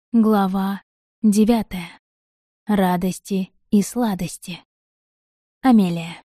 Глава 9. Радости и сладости. Амелия.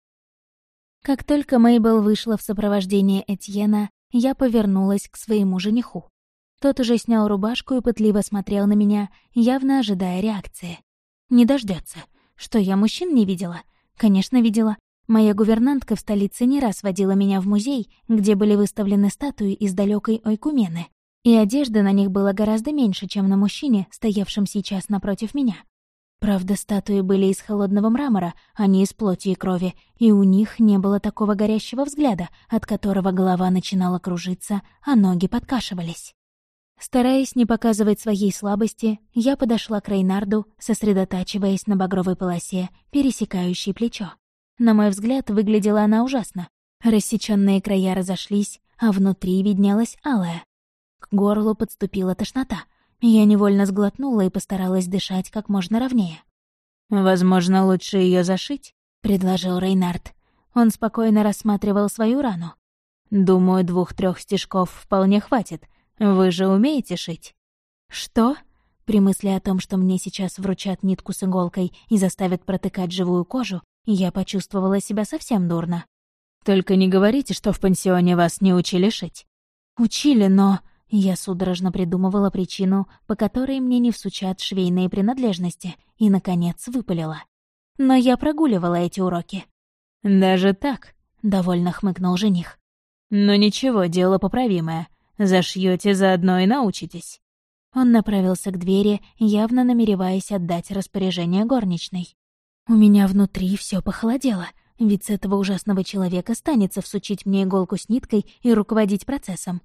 Как только Мейбл вышла в сопровождении Этьена, я повернулась к своему жениху. Тот уже снял рубашку и пытливо смотрел на меня, явно ожидая реакции. Не дождется. Что, я мужчин не видела? Конечно, видела. Моя гувернантка в столице не раз водила меня в музей, где были выставлены статуи из далекой Ойкумены. И одежды на них было гораздо меньше, чем на мужчине, стоявшем сейчас напротив меня. Правда, статуи были из холодного мрамора, а не из плоти и крови, и у них не было такого горящего взгляда, от которого голова начинала кружиться, а ноги подкашивались. Стараясь не показывать своей слабости, я подошла к Рейнарду, сосредотачиваясь на багровой полосе, пересекающей плечо. На мой взгляд, выглядела она ужасно. Рассечённые края разошлись, а внутри виднелась алая. К горлу подступила тошнота. Я невольно сглотнула и постаралась дышать как можно ровнее. «Возможно, лучше её зашить», — предложил Рейнард. Он спокойно рассматривал свою рану. «Думаю, 2-3 стежков вполне хватит. Вы же умеете шить?» «Что?» При мысли о том, что мне сейчас вручат нитку с иголкой и заставят протыкать живую кожу, я почувствовала себя совсем дурно. «Только не говорите, что в пансионе вас не учили шить». «Учили, но...» Я судорожно придумывала причину, по которой мне не всучат швейные принадлежности, и, наконец, выпалила. Но я прогуливала эти уроки. «Даже так?» — довольно хмыкнул жених. «Но ничего, дело поправимое. Зашьёте, заодно и научитесь». Он направился к двери, явно намереваясь отдать распоряжение горничной. У меня внутри всё похолодело, ведь с этого ужасного человека станется всучить мне иголку с ниткой и руководить процессом.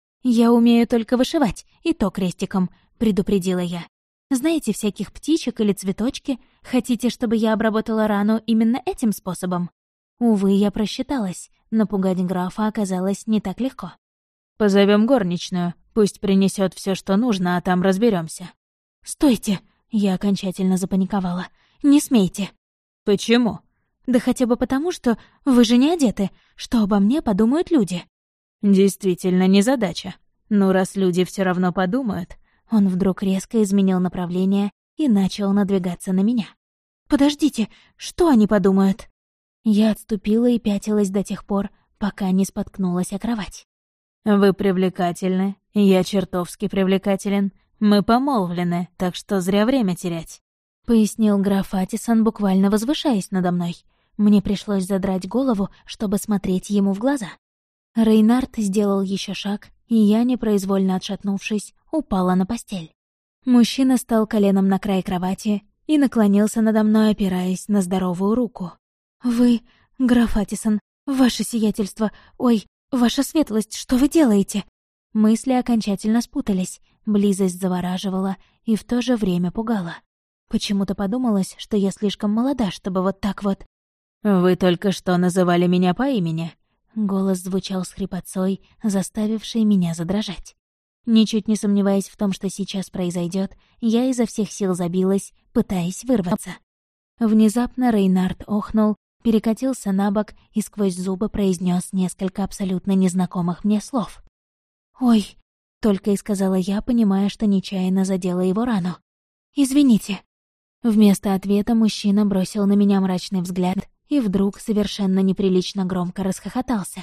«Я умею только вышивать, и то крестиком», — предупредила я. «Знаете всяких птичек или цветочки? Хотите, чтобы я обработала рану именно этим способом?» Увы, я просчиталась. Напугать графа оказалось не так легко. «Позовём горничную, пусть принесёт всё, что нужно, а там разберёмся». «Стойте!» — я окончательно запаниковала. «Не смейте!» «Почему?» «Да хотя бы потому, что вы же не одеты. Что обо мне подумают люди?» «Действительно, незадача. Ну, раз люди всё равно подумают...» Он вдруг резко изменил направление и начал надвигаться на меня. «Подождите, что они подумают?» Я отступила и пятилась до тех пор, пока не споткнулась о кровать. «Вы привлекательны, я чертовски привлекателен. Мы помолвлены, так что зря время терять», — пояснил граф Атисон, буквально возвышаясь надо мной. Мне пришлось задрать голову, чтобы смотреть ему в глаза. Рейнард сделал еще шаг, и я, непроизвольно отшатнувшись, упала на постель. Мужчина стал коленом на край кровати и наклонился надо мной, опираясь на здоровую руку. «Вы, граф Атисон, ваше сиятельство, ой, ваша светлость, что вы делаете?» Мысли окончательно спутались, близость завораживала и в то же время пугала. Почему-то подумалось, что я слишком молода, чтобы вот так вот... «Вы только что называли меня по имени». Голос звучал с хрипотцой, заставившей меня задрожать. Ничуть не сомневаясь в том, что сейчас произойдет, я изо всех сил забилась, пытаясь вырваться. Внезапно Рейнард охнул, перекатился на бок и сквозь зубы произнес несколько абсолютно незнакомых мне слов. «Ой», — только и сказала я, понимая, что нечаянно задела его рану. «Извините». Вместо ответа мужчина бросил на меня мрачный взгляд и вдруг совершенно неприлично громко расхохотался.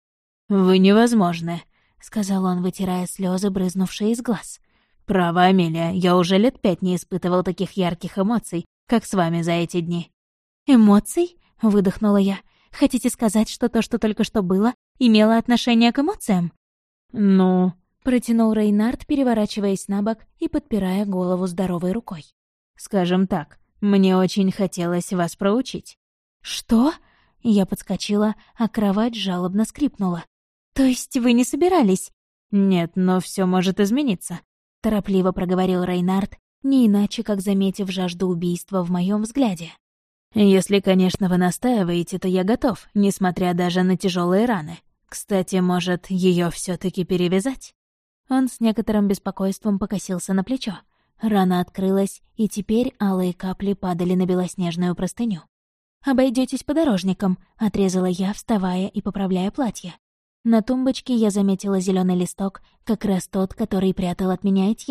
«Вы невозможны», — сказал он, вытирая слезы, брызнувшие из глаз. «Право, Амелия, я уже лет 5 не испытывал таких ярких эмоций, как с вами за эти дни». «Эмоций?» — выдохнула я. «Хотите сказать, что то, что только что было, имело отношение к эмоциям?» «Ну...» — протянул Рейнард, переворачиваясь на бок и подпирая голову здоровой рукой. «Скажем так, мне очень хотелось вас проучить». «Что?» — я подскочила, а кровать жалобно скрипнула. «То есть вы не собирались?» «Нет, но всё может измениться», — торопливо проговорил Рейнард, не иначе как заметив жажду убийства в моём взгляде. «Если, конечно, вы настаиваете, то я готов, несмотря даже на тяжёлые раны. Кстати, может, её всё-таки перевязать?» Он с некоторым беспокойством покосился на плечо. Рана открылась, и теперь алые капли падали на белоснежную простыню. «Обойдётесь подорожником», — отрезала я, вставая и поправляя платье. На тумбочке я заметила зелёный листок, как раз тот, который прятал от меня Этьен.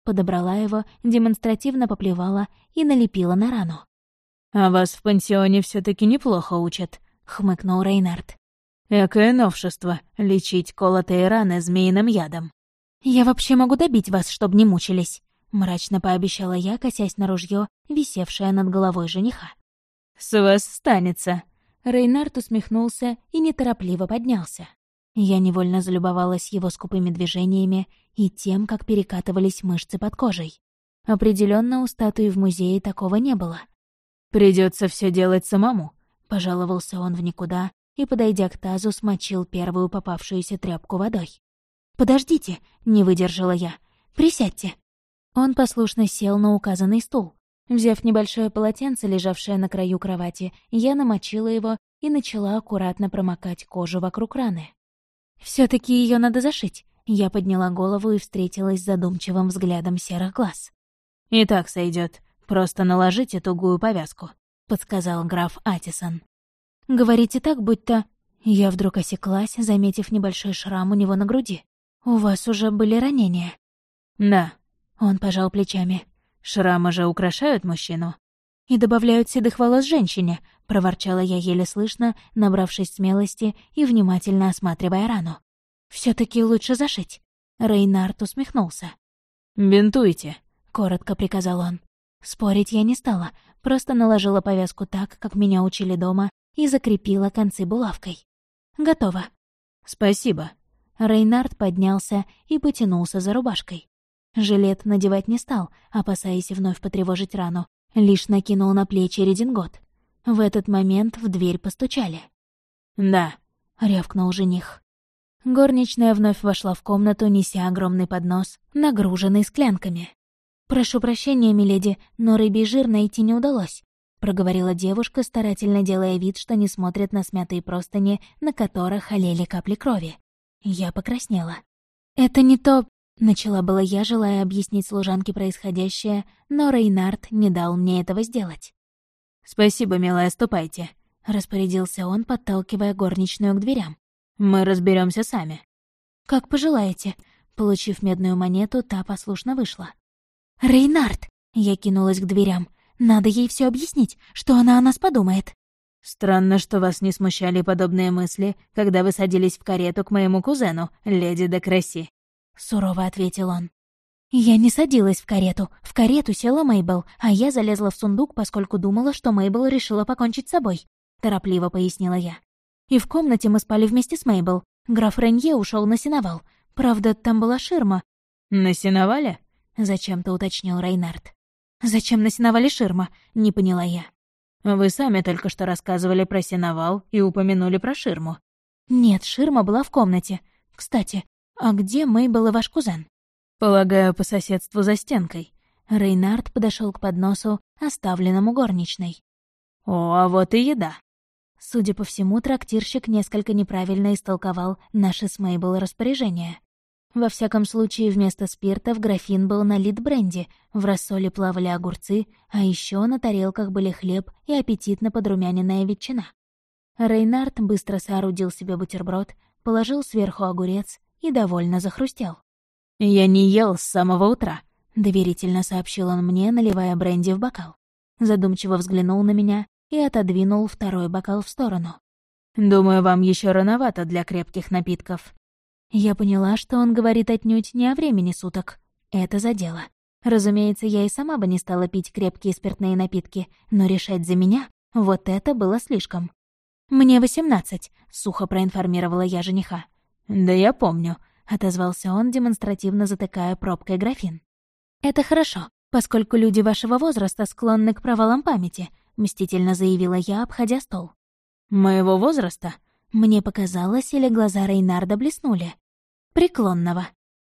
Подобрала его, демонстративно поплевала и налепила на рану. «А вас в пансионе все таки неплохо учат», — хмыкнул Рейнард. «Экое новшество — лечить колотые раны змеиным ядом». «Я вообще могу добить вас, чтобы не мучились», — мрачно пообещала я, косясь на ружье, висевшее над головой жениха. «С вас станется». Рейнард усмехнулся и неторопливо поднялся. Я невольно залюбовалась его скупыми движениями и тем, как перекатывались мышцы под кожей. Определенно у статуи в музее такого не было. Придется все делать самому», — пожаловался он в никуда и, подойдя к тазу, смочил первую попавшуюся тряпку водой. «Подождите», — не выдержала я. «Присядьте». Он послушно сел на указанный стул. Взяв небольшое полотенце, лежавшее на краю кровати, я намочила его и начала аккуратно промокать кожу вокруг раны. все таки ее надо зашить». Я подняла голову и встретилась с задумчивым взглядом серых глаз. «И так сойдет. Просто наложите тугую повязку», — подсказал граф Атисон. «Говорите так, будто...» Я вдруг осеклась, заметив небольшой шрам у него на груди. «У вас уже были ранения?» «Да». Он пожал плечами. «Шрамы же украшают мужчину». «И добавляют седых волос женщине», — проворчала я еле слышно, набравшись смелости и внимательно осматривая рану. все таки лучше зашить». Рейнард усмехнулся. «Бинтуйте», — коротко приказал он. Спорить я не стала, просто наложила повязку так, как меня учили дома, и закрепила концы булавкой. «Готово». «Спасибо». Рейнард поднялся и потянулся за рубашкой. Жилет надевать не стал, опасаясь вновь потревожить рану, лишь накинул на плечи редингот. В этот момент в дверь постучали. «Да», — рявкнул жених. Горничная вновь вошла в комнату, неся огромный поднос, нагруженный склянками. «Прошу прощения, миледи, но рыбий жир найти не удалось», — проговорила девушка, старательно делая вид, что не смотрит на смятые простыни, на которых олели капли крови. Я покраснела. «Это не то...» — начала была я, желая объяснить служанке происходящее, но Рейнард не дал мне этого сделать. «Спасибо, милая, ступайте», — распорядился он, подталкивая горничную к дверям. «Мы разберемся сами». «Как пожелаете». Получив медную монету, та послушно вышла. «Рейнард!» — я кинулась к дверям. «Надо ей все объяснить, что она о нас подумает». «Странно, что вас не смущали подобные мысли, когда вы садились в карету к моему кузену, леди де Кресси», — сурово ответил он. «Я не садилась в карету села Мейбл, а я залезла в сундук, поскольку думала, что Мейбл решила покончить с собой», — торопливо пояснила я. «И в комнате мы спали вместе с Мейбл. Граф Ренье ушел на сеновал. Правда, там была ширма». «На сеновале?» — зачем-то уточнил Рейнард. «Зачем на сеновале ширма?» — не поняла я. «Вы сами только что рассказывали про сеновал и упомянули про ширму». «Нет, ширма была в комнате. Кстати, а где Мейбл и ваш кузен?» «Полагаю, по соседству за стенкой». Рейнард подошел к подносу, оставленному горничной. «О, а вот и еда». Судя по всему, трактирщик несколько неправильно истолковал наши с Мейбл распоряжения. Во всяком случае, вместо спирта в графин был налит бренди, в рассоле плавали огурцы, а еще на тарелках были хлеб и аппетитно подрумяненная ветчина. Рейнард быстро соорудил себе бутерброд, положил сверху огурец и довольно захрустел. «Я не ел с самого утра», — доверительно сообщил он мне, наливая бренди в бокал. Задумчиво взглянул на меня и отодвинул второй бокал в сторону. «Думаю, вам еще рановато для крепких напитков». Я поняла, что он говорит отнюдь не о времени суток. Это задело. Разумеется, я и сама бы не стала пить крепкие спиртные напитки, но решать за меня — вот это было слишком. «Мне 18», — сухо проинформировала я жениха. «Да я помню», — отозвался он, демонстративно затыкая пробкой графин. «Это хорошо, поскольку люди вашего возраста склонны к провалам памяти», — мстительно заявила я, обходя стол. «Моего возраста?» Мне показалось, или глаза Рейнарда блеснули. «Преклонного».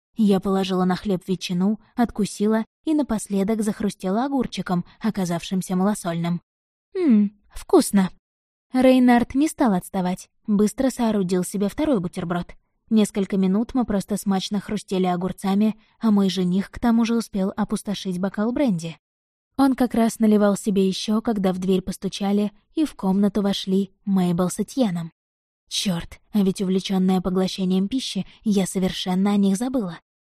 Я положила на хлеб ветчину, откусила и напоследок захрустела огурчиком, оказавшимся малосольным. Вкусно». Рейнард не стал отставать, быстро соорудил себе второй бутерброд. Несколько минут мы просто смачно хрустели огурцами, а мой жених к тому же успел опустошить бокал бренди. Он как раз наливал себе еще, когда в дверь постучали, и в комнату вошли Мейбл с Этьеном. Чёрт, а ведь увлечённая поглощением пищи, я совершенно о них забыла.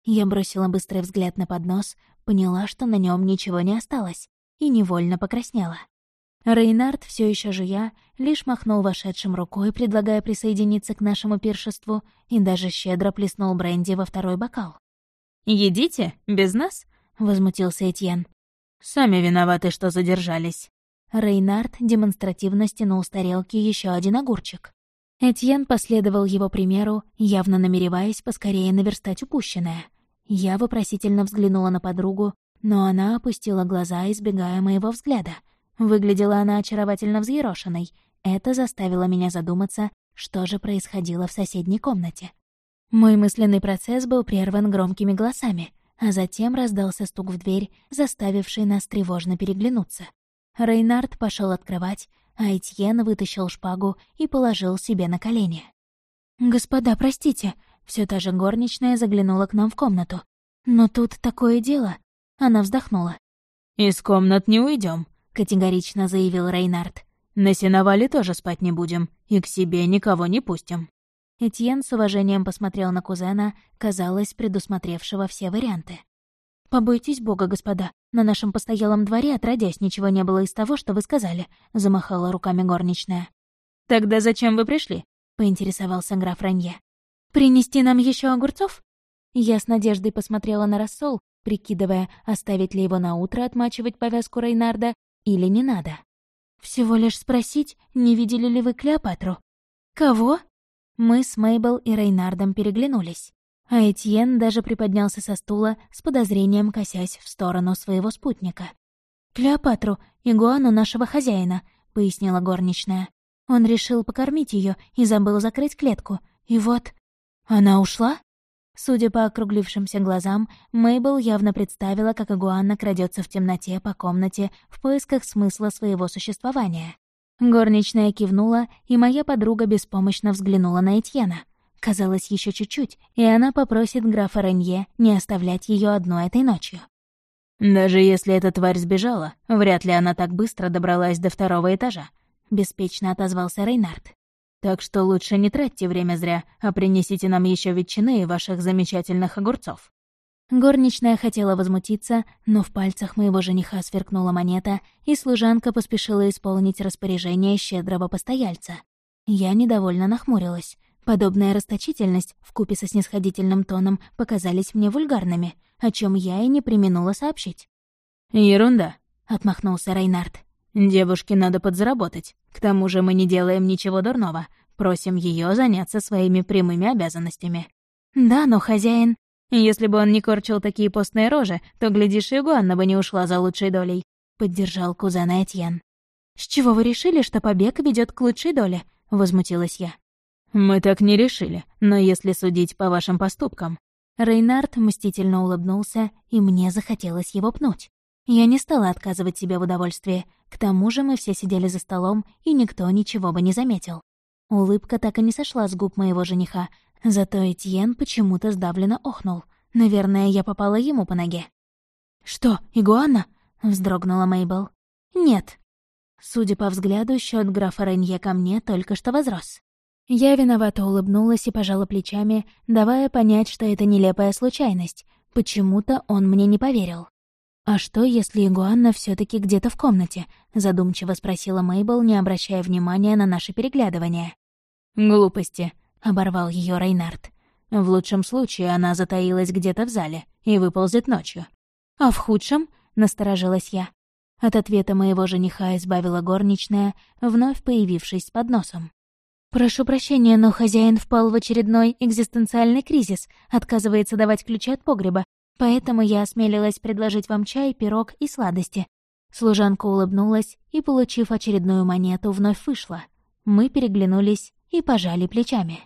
Я бросила быстрый взгляд на поднос, поняла, что на нем ничего не осталось, и невольно покраснела. Рейнард, все еще жуя, лишь махнул вошедшим рукой, предлагая присоединиться к нашему пиршеству, и даже щедро плеснул бренди во второй бокал. «Едите? Без нас?» — возмутился Этьен. «Сами виноваты, что задержались». Рейнард демонстративно стянул с тарелки еще один огурчик. Этьен последовал его примеру, явно намереваясь поскорее наверстать упущенное. Я вопросительно взглянула на подругу, но она опустила глаза, избегая моего взгляда. Выглядела она очаровательно взъерошенной. Это заставило меня задуматься, что же происходило в соседней комнате. Мой мысленный процесс был прерван громкими голосами, а затем раздался стук в дверь, заставивший нас тревожно переглянуться. Рейнард пошел открывать, а Этьен вытащил шпагу и положил себе на колени. «Господа, простите», — все та же горничная заглянула к нам в комнату. «Но тут такое дело». Она вздохнула. «Из комнат не уйдем, категорично заявил Рейнард. «На сеновале тоже спать не будем, и к себе никого не пустим». Этьен с уважением посмотрел на кузена, казалось, предусмотревшего все варианты. «Побойтесь Бога, господа, на нашем постоялом дворе отродясь ничего не было из того, что вы сказали», — замахала руками горничная. «Тогда зачем вы пришли?» — поинтересовался граф Ранье. «Принести нам еще огурцов?» Я с надеждой посмотрела на рассол, прикидывая, оставить ли его на утро отмачивать повязку Рейнарда или не надо. «Всего лишь спросить, не видели ли вы Клеопатру?» «Кого?» Мы с Мейбл и Рейнардом переглянулись, а Этьен даже приподнялся со стула, с подозрением косясь в сторону своего спутника. «Клеопатру, игуану нашего хозяина», — пояснила горничная. «Он решил покормить ее и забыл закрыть клетку. И вот...» «Она ушла?» Судя по округлившимся глазам, Мейбл явно представила, как игуана крадется в темноте по комнате в поисках смысла своего существования. Горничная кивнула, и моя подруга беспомощно взглянула на Этьена. Казалось, еще чуть-чуть, и она попросит графа Ренье не оставлять ее одну этой ночью. «Даже если эта тварь сбежала, вряд ли она так быстро добралась до второго этажа», — беспечно отозвался Рейнард. «Так что лучше не тратьте время зря, а принесите нам еще ветчины и ваших замечательных огурцов». Горничная хотела возмутиться, но в пальцах моего жениха сверкнула монета, и служанка поспешила исполнить распоряжение щедрого постояльца. Я недовольно нахмурилась. Подобная расточительность вкупе со снисходительным тоном показались мне вульгарными, о чем я и не преминула сообщить. «Ерунда», — отмахнулся Рейнард. «Девушке надо подзаработать. К тому же мы не делаем ничего дурного. Просим ее заняться своими прямыми обязанностями». «Да, но хозяин...» «Если бы он не корчил такие постные рожи, то, глядишь, и Игуанна бы не ушла за лучшей долей», — поддержал кузена Этьен. «С чего вы решили, что побег ведет к лучшей доле?» — возмутилась я. «Мы так не решили, но если судить по вашим поступкам...» Рейнард мстительно улыбнулся, и мне захотелось его пнуть. Я не стала отказывать себе в удовольствии. К тому же мы все сидели за столом, и никто ничего бы не заметил. Улыбка так и не сошла с губ моего жениха, зато Этьен почему-то сдавленно охнул. Наверное, я попала ему по ноге. «Что, игуана?» — вздрогнула Мейбл. «Нет». Судя по взгляду, счет графа Ренье ко мне только что возрос. Я виновато улыбнулась и пожала плечами, давая понять, что это нелепая случайность. Почему-то он мне не поверил. «А что, если игуана все таки где-то в комнате?» — задумчиво спросила Мейбл, не обращая внимания на наше переглядывание. «Глупости», — оборвал ее Рейнард. «В лучшем случае она затаилась где-то в зале и выползет ночью». «А в худшем?» — насторожилась я. От ответа моего жениха избавила горничная, вновь появившись с подносом. «Прошу прощения, но хозяин впал в очередной экзистенциальный кризис, отказывается давать ключи от погреба, поэтому я осмелилась предложить вам чай, пирог и сладости». Служанка улыбнулась и, получив очередную монету, вновь вышла. Мы переглянулись и пожали плечами.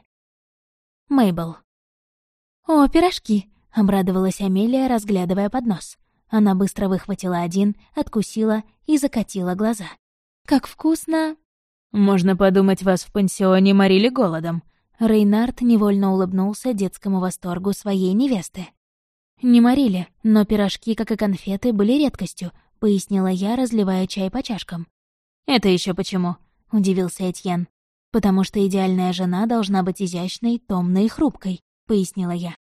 Мейбл. «О, пирожки!» — обрадовалась Амелия, разглядывая поднос. Она быстро выхватила один, откусила и закатила глаза. «Как вкусно!» «Можно подумать, вас в пансионе морили голодом». Рейнард невольно улыбнулся детскому восторгу своей невесты. «Не морили, но пирожки, как и конфеты, были редкостью», — пояснила я, разливая чай по чашкам. «Это еще почему?» — удивился Этьен. «Потому что идеальная жена должна быть изящной, томной и хрупкой», — пояснила я.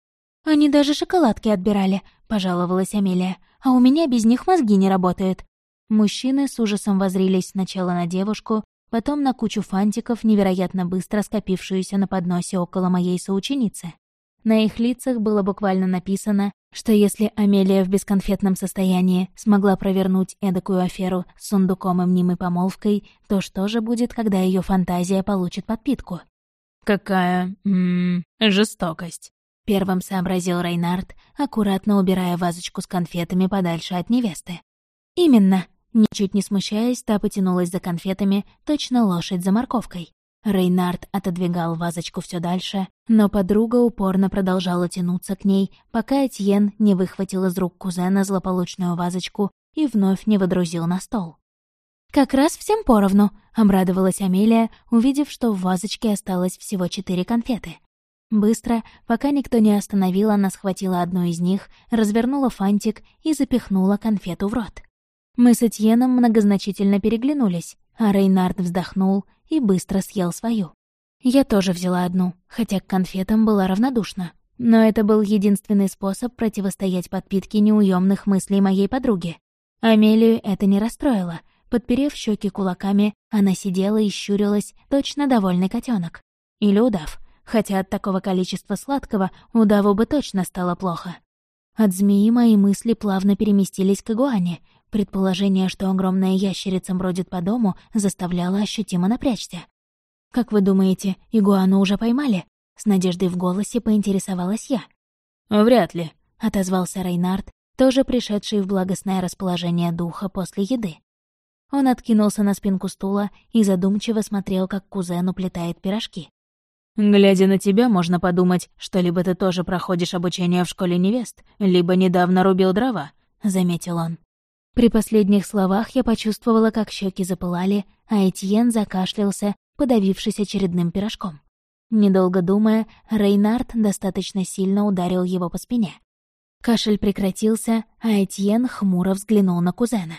«Они даже шоколадки отбирали», — пожаловалась Амелия. «А у меня без них мозги не работают». Мужчины с ужасом воззрились сначала на девушку, потом на кучу фантиков, невероятно быстро скопившуюся на подносе около моей соученицы. На их лицах было буквально написано, что если Амелия в бесконфетном состоянии смогла провернуть эдакую аферу с сундуком и мнимой помолвкой, то что же будет, когда ее фантазия получит подпитку? «Какая... жестокость», — первым сообразил Рейнард, аккуратно убирая вазочку с конфетами подальше от невесты. «Именно». Ничуть не смущаясь, та потянулась за конфетами, точно лошадь за морковкой. Рейнард отодвигал вазочку все дальше, но подруга упорно продолжала тянуться к ней, пока Этьен не выхватил из рук кузена злополучную вазочку и вновь не водрузил на стол. «Как раз всем поровну», — обрадовалась Амелия, увидев, что в вазочке осталось всего 4 конфеты. Быстро, пока никто не остановил, она схватила одну из них, развернула фантик и запихнула конфету в рот. Мы с Этьеном многозначительно переглянулись, а Рейнард вздохнул и быстро съел свою. Я тоже взяла одну, хотя к конфетам была равнодушна. Но это был единственный способ противостоять подпитке неуемных мыслей моей подруги. Амелию это не расстроило. Подперев щеки кулаками, она сидела и щурилась, точно довольный котенок. Или удав, хотя от такого количества сладкого удаву бы точно стало плохо. От змеи мои мысли плавно переместились к игуане. Предположение, что огромная ящерица бродит по дому, заставляло ощутимо напрячься. «Как вы думаете, игуану уже поймали?» С надеждой в голосе поинтересовалась я. «Вряд ли», — отозвался Рейнард, тоже пришедший в благостное расположение духа после еды. Он откинулся на спинку стула и задумчиво смотрел, как кузен уплетает пирожки. «Глядя на тебя, можно подумать, что либо ты тоже проходишь обучение в школе невест, либо недавно рубил дрова», — заметил он. При последних словах я почувствовала, как щеки запылали, а Этьен закашлялся, подавившись очередным пирожком. Недолго думая, Рейнард достаточно сильно ударил его по спине. Кашель прекратился, а Этьен хмуро взглянул на кузена.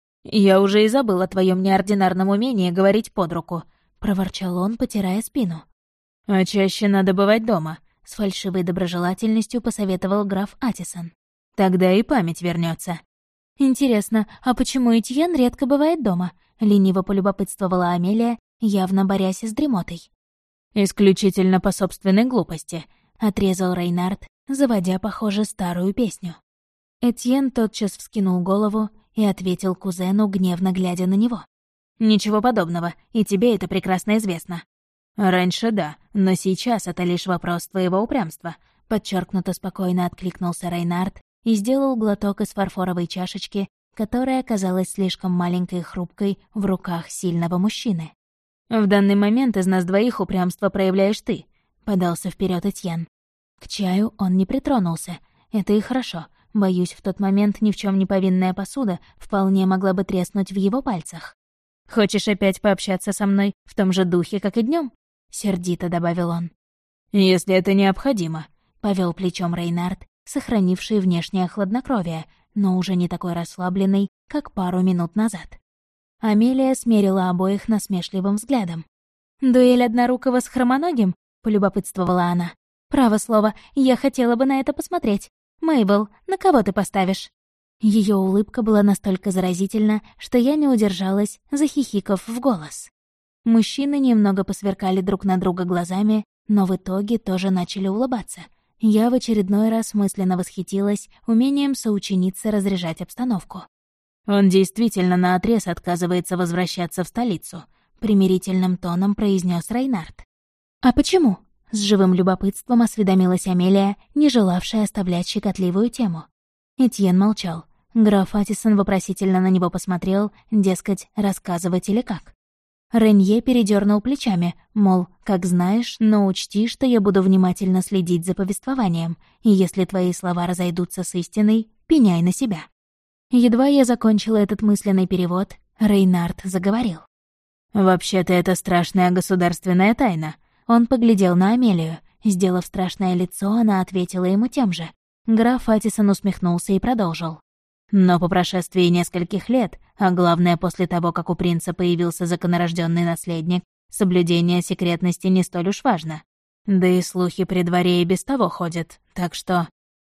«Я уже и забыл о твоем неординарном умении говорить под руку», — проворчал он, потирая спину. «А чаще надо бывать дома», — с фальшивой доброжелательностью посоветовал граф Атисон. «Тогда и память вернется. «Интересно, а почему Этьен редко бывает дома?» — лениво полюбопытствовала Амелия, явно борясь с дремотой. «Исключительно по собственной глупости», — отрезал Рейнард, заводя, похоже, старую песню. Этьен тотчас вскинул голову и ответил кузену, гневно глядя на него. «Ничего подобного, и тебе это прекрасно известно». «Раньше да, но сейчас это лишь вопрос твоего упрямства», — подчеркнуто спокойно откликнулся Рейнард и сделал глоток из фарфоровой чашечки, которая оказалась слишком маленькой и хрупкой в руках сильного мужчины. «В данный момент из нас двоих упрямство проявляешь ты», — подался вперед Этьен. К чаю он не притронулся. Это и хорошо. Боюсь, в тот момент ни в чем не повинная посуда вполне могла бы треснуть в его пальцах. «Хочешь опять пообщаться со мной в том же духе, как и днем? Сердито добавил он. «Если это необходимо», — повел плечом Рейнард, сохранивший внешнее хладнокровие, но уже не такой расслабленный, как пару минут назад. Амелия смерила обоих насмешливым взглядом. «Дуэль однорукого с хромоногим?» — полюбопытствовала она. «Право слово, я хотела бы на это посмотреть. Мейбл, на кого ты поставишь?» Ее улыбка была настолько заразительна, что я не удержалась, захихикав в голос. Мужчины немного посверкали друг на друга глазами, но в итоге тоже начали улыбаться. Я в очередной раз мысленно восхитилась умением соученицы разряжать обстановку. «Он действительно наотрез отказывается возвращаться в столицу», — примирительным тоном произнес Рейнард. «А почему?» — с живым любопытством осведомилась Амелия, не желавшая оставлять щекотливую тему. Этьен молчал. Граф Атисон вопросительно на него посмотрел, дескать, рассказывать или как. Ренье передернул плечами, мол, как знаешь, но учти, что я буду внимательно следить за повествованием, и если твои слова разойдутся с истиной, пеняй на себя. Едва я закончила этот мысленный перевод, Рейнард заговорил. «Вообще-то это страшная государственная тайна». Он поглядел на Амелию. Сделав страшное лицо, она ответила ему тем же. Граф Атисон усмехнулся и продолжил. «Но по прошествии нескольких лет, а главное после того, как у принца появился законорожденный наследник, соблюдение секретности не столь уж важно. Да и слухи при дворе и без того ходят, так что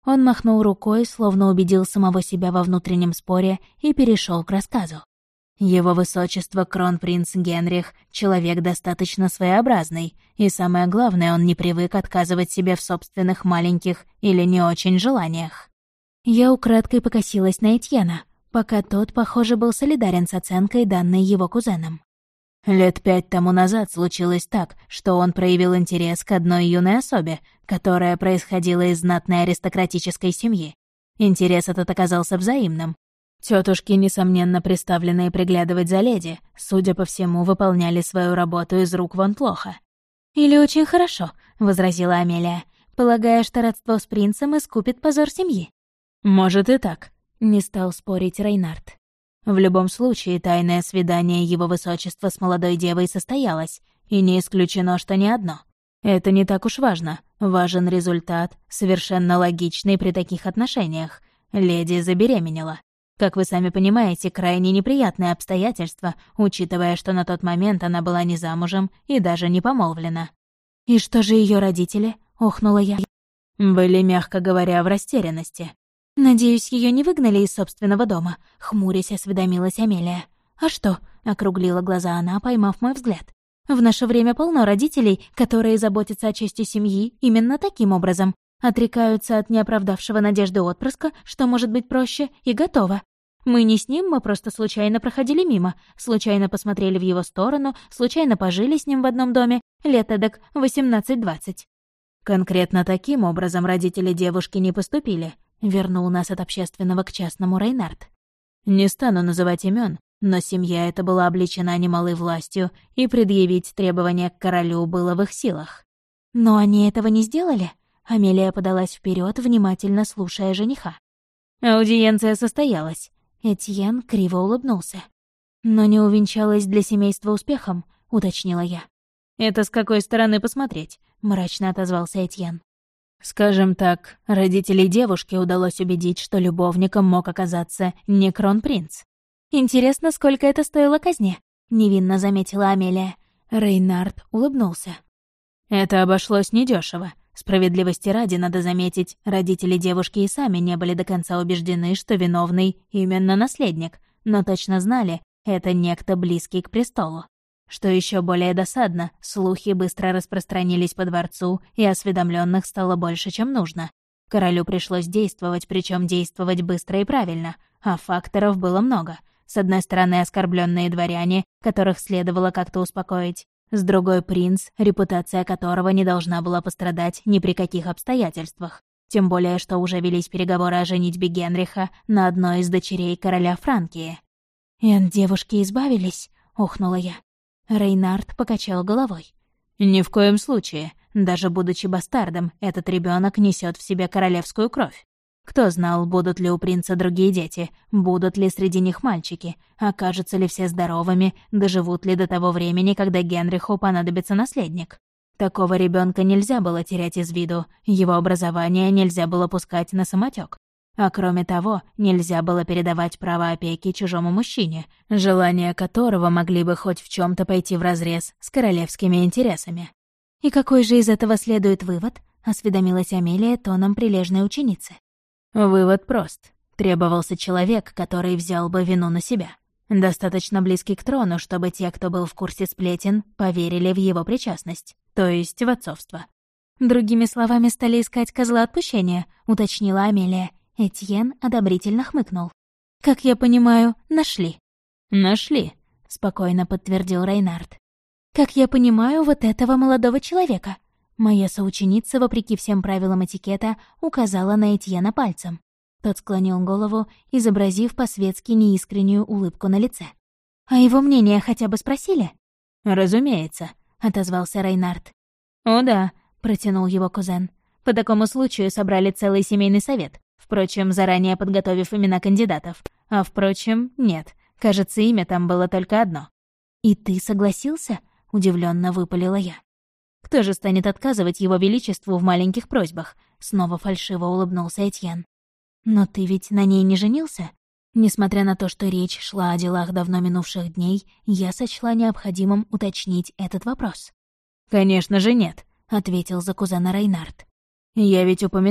Он махнул рукой, словно убедил самого себя во внутреннем споре, и перешел к рассказу. Его высочество кронпринц Генрих — человек достаточно своеобразный, и самое главное, он не привык отказывать себе в собственных маленьких или не очень желаниях. Я украдкой покосилась на Этьена, пока тот, похоже, был солидарен с оценкой, данной его кузеном. Лет 5 тому назад случилось так, что он проявил интерес к одной юной особе, которая происходила из знатной аристократической семьи. Интерес этот оказался взаимным. Тётушки, несомненно приставленные приглядывать за леди, судя по всему, выполняли свою работу из рук вон плохо. «Или очень хорошо», — возразила Амелия, полагая, что родство с принцем искупит позор семьи. «Может и так», — не стал спорить Рейнард. В любом случае, тайное свидание его высочества с молодой девой состоялось, и не исключено, что не одно. Это не так уж важно. Важен результат, совершенно логичный при таких отношениях. Леди забеременела. Как вы сами понимаете, крайне неприятное обстоятельство, учитывая, что на тот момент она была не замужем и даже не помолвлена. «И что же ее родители?» — охнула я. Были, мягко говоря, в растерянности. «Надеюсь, ее не выгнали из собственного дома», — хмурясь осведомилась Амелия. «А что?» — округлила глаза она, поймав мой взгляд. «В наше время полно родителей, которые заботятся о чести семьи именно таким образом. Отрекаются от неоправдавшего надежды отпрыска, что может быть проще, и готово. Мы не с ним, мы просто случайно проходили мимо, случайно посмотрели в его сторону, случайно пожили с ним в одном доме, лет эдак 18-20. Конкретно таким образом родители девушки не поступили», — вернул нас от общественного к частному Рейнард. «Не стану называть имен, но семья эта была облечена немалой властью, и предъявить требования к королю было в их силах». «Но они этого не сделали?» Амелия подалась вперед, внимательно слушая жениха. «Аудиенция состоялась». Этьен криво улыбнулся. «Но не увенчалась для семейства успехом», — уточнила я. «Это с какой стороны посмотреть?» — мрачно отозвался Этьен. «Скажем так, родителей девушки удалось убедить, что любовником мог оказаться не кронпринц». «Интересно, сколько это стоило казне?» — невинно заметила Амелия. Рейнард улыбнулся. «Это обошлось недешево. Справедливости ради, надо заметить, родители девушки и сами не были до конца убеждены, что виновный именно наследник, но точно знали, это некто близкий к престолу. Что еще более досадно, слухи быстро распространились по дворцу, и осведомленных стало больше, чем нужно. Королю пришлось действовать, причем действовать быстро и правильно, а факторов было много. С одной стороны, оскорбленные дворяне, которых следовало как-то успокоить. С другой — принц, репутация которого не должна была пострадать ни при каких обстоятельствах. Тем более, что уже велись переговоры о женитьбе Генриха на одной из дочерей короля Франкии. «И от девушки избавились?» — охнула я. Рейнард покачал головой. «Ни в коем случае. Даже будучи бастардом, этот ребенок несет в себе королевскую кровь. Кто знал, будут ли у принца другие дети, будут ли среди них мальчики, окажутся ли все здоровыми, доживут ли до того времени, когда Генриху понадобится наследник. Такого ребенка нельзя было терять из виду, его образование нельзя было пускать на самотек. А кроме того, нельзя было передавать право опеки чужому мужчине, желания которого могли бы хоть в чем то пойти вразрез с королевскими интересами». «И какой же из этого следует вывод?» — осведомилась Амелия тоном прилежной ученицы. Вывод прост. Требовался человек, который взял бы вину на себя. Достаточно близкий к трону, чтобы те, кто был в курсе сплетен, поверили в его причастность, то есть в отцовство. «Другими словами, стали искать козла отпущения», — уточнила Амелия. Этьен одобрительно хмыкнул. «Как я понимаю, нашли». «Нашли», — спокойно подтвердил Рейнард. «Как я понимаю, вот этого молодого человека». Моя соученица, вопреки всем правилам этикета, указала на Этьена пальцем. Тот склонил голову, изобразив по-светски неискреннюю улыбку на лице. «А его мнение хотя бы спросили?» «Разумеется», — отозвался Рейнард. «О да», — протянул его кузен. «По такому случаю собрали целый семейный совет, впрочем, заранее подготовив имена кандидатов. А впрочем, нет, кажется, имя там было только одно». «И ты согласился?» — удивленно выпалила я. «Кто же станет отказывать его величеству в маленьких просьбах?» — снова фальшиво улыбнулся Этьен. «Но ты ведь на ней не женился?» Несмотря на то, что речь шла о делах давно минувших дней, я сочла необходимым уточнить этот вопрос. «Конечно же нет», — ответил за кузена Рейнард. «Я ведь упомянул,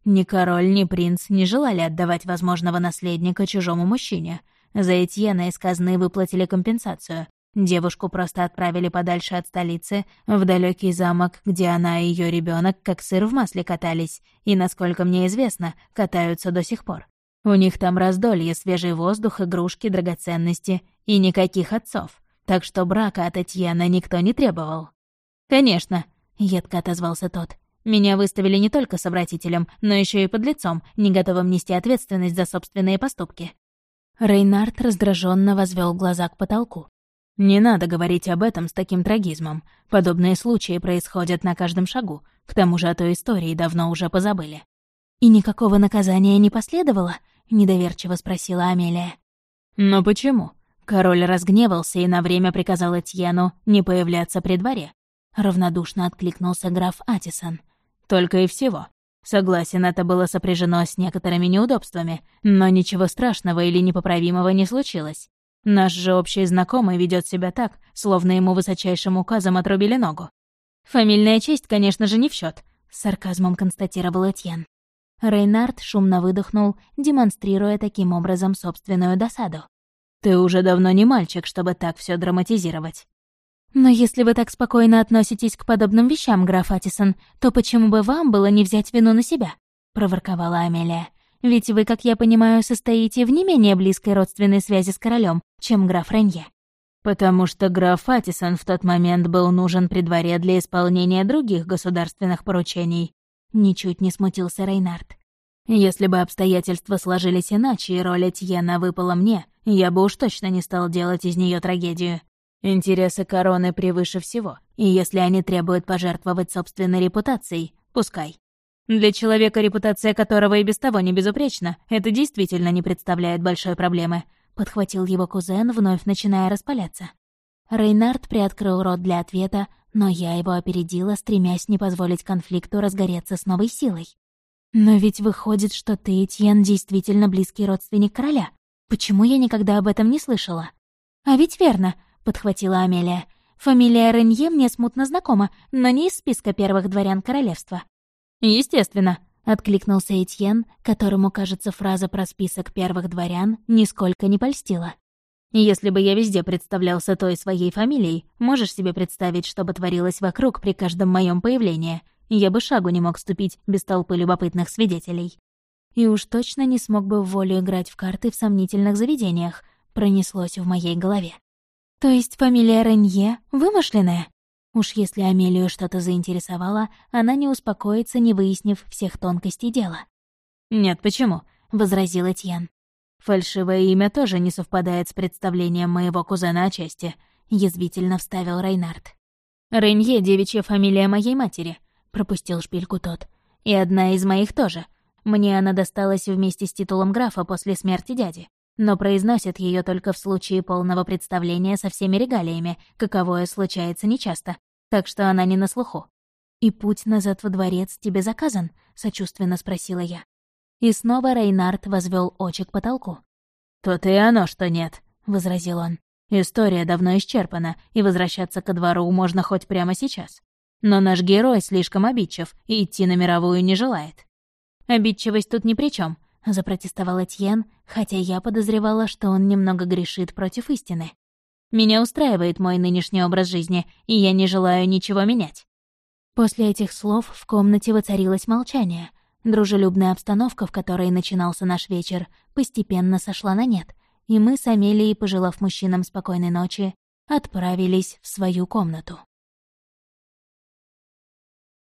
Ни король, ни принц не желали отдавать возможного наследника чужому мужчине. За Этьена из казны выплатили компенсацию. Девушку просто отправили подальше от столицы, в далекий замок, где она и ее ребенок как сыр в масле катались, и, насколько мне известно, катаются до сих пор. У них там раздолье, свежий воздух, игрушки, драгоценности и никаких отцов. Так что брака от Этьена никто не требовал. «Конечно», — едко отозвался тот. «Меня выставили не только совратителем, но еще и подлецом, не готовым нести ответственность за собственные поступки». Рейнард раздраженно возвел глаза к потолку. «Не надо говорить об этом с таким трагизмом. Подобные случаи происходят на каждом шагу. К тому же о той истории давно уже позабыли». «И никакого наказания не последовало?» — недоверчиво спросила Амелия. «Но почему? Король разгневался и на время приказал Этьену не появляться при дворе». Равнодушно откликнулся граф Атисон. «Только и всего. Согласен, это было сопряжено с некоторыми неудобствами, но ничего страшного или непоправимого не случилось. Наш же общий знакомый ведет себя так, словно ему высочайшим указом отрубили ногу. Фамильная честь, конечно же, не в счет, с сарказмом констатировал Этьен. Рейнард шумно выдохнул, демонстрируя таким образом собственную досаду. «Ты уже давно не мальчик, чтобы так все драматизировать». «Но если вы так спокойно относитесь к подобным вещам, граф Атисон, то почему бы вам было не взять вину на себя?» — проворковала Амелия. «Ведь вы, как я понимаю, состоите в не менее близкой родственной связи с королем, чем граф Ренье». «Потому что граф Атисон в тот момент был нужен при дворе для исполнения других государственных поручений», — ничуть не смутился Рейнард. «Если бы обстоятельства сложились иначе и роль Этьена выпала мне, я бы уж точно не стал делать из нее трагедию. Интересы короны превыше всего, и если они требуют пожертвовать собственной репутацией, пускай. Для человека, репутация которого и без того не безупречна, это действительно не представляет большой проблемы», — подхватил его кузен, вновь начиная распаляться. Рейнард приоткрыл рот для ответа, но я его опередила, стремясь не позволить конфликту разгореться с новой силой. «Но ведь выходит, что ты, Этьен, действительно близкий родственник короля. Почему я никогда об этом не слышала?» «А ведь верно», — подхватила Амелия. «Фамилия Ренье мне смутно знакома, но не из списка первых дворян королевства». «Естественно», — откликнулся Этьен, которому, кажется, фраза про список первых дворян нисколько не польстила. «Если бы я везде представлялся той своей фамилией, можешь себе представить, что бы творилось вокруг при каждом моем появлении? Я бы шагу не мог ступить без толпы любопытных свидетелей». «И уж точно не смог бы в волю играть в карты в сомнительных заведениях», — пронеслось в моей голове. «То есть фамилия Ренье вымышленная?» Уж если Амелию что-то заинтересовало, она не успокоится, не выяснив всех тонкостей дела. «Нет, почему?» — возразил Этьен. «Фальшивое имя тоже не совпадает с представлением моего кузена о чести», — язвительно вставил Рейнард. «Ренье — девичья фамилия моей матери», — пропустил шпильку тот. «И одна из моих тоже. Мне она досталась вместе с титулом графа после смерти дяди, но произносят ее только в случае полного представления со всеми регалиями, каковое случается нечасто, так что она не на слуху». «И путь назад во дворец тебе заказан?» — сочувственно спросила я. И снова Рейнард возвел очи к потолку. «То-то и оно, что нет», — возразил он. «История давно исчерпана, и возвращаться ко двору можно хоть прямо сейчас. Но наш герой слишком обидчив и идти на мировую не желает». «Обидчивость тут ни при чем, запротестовал Этьен, хотя я подозревала, что он немного грешит против истины. «Меня устраивает мой нынешний образ жизни, и я не желаю ничего менять». После этих слов в комнате воцарилось молчание. Дружелюбная обстановка, в которой начинался наш вечер, постепенно сошла на нет, и мы с Амелией, пожелав мужчинам спокойной ночи, отправились в свою комнату.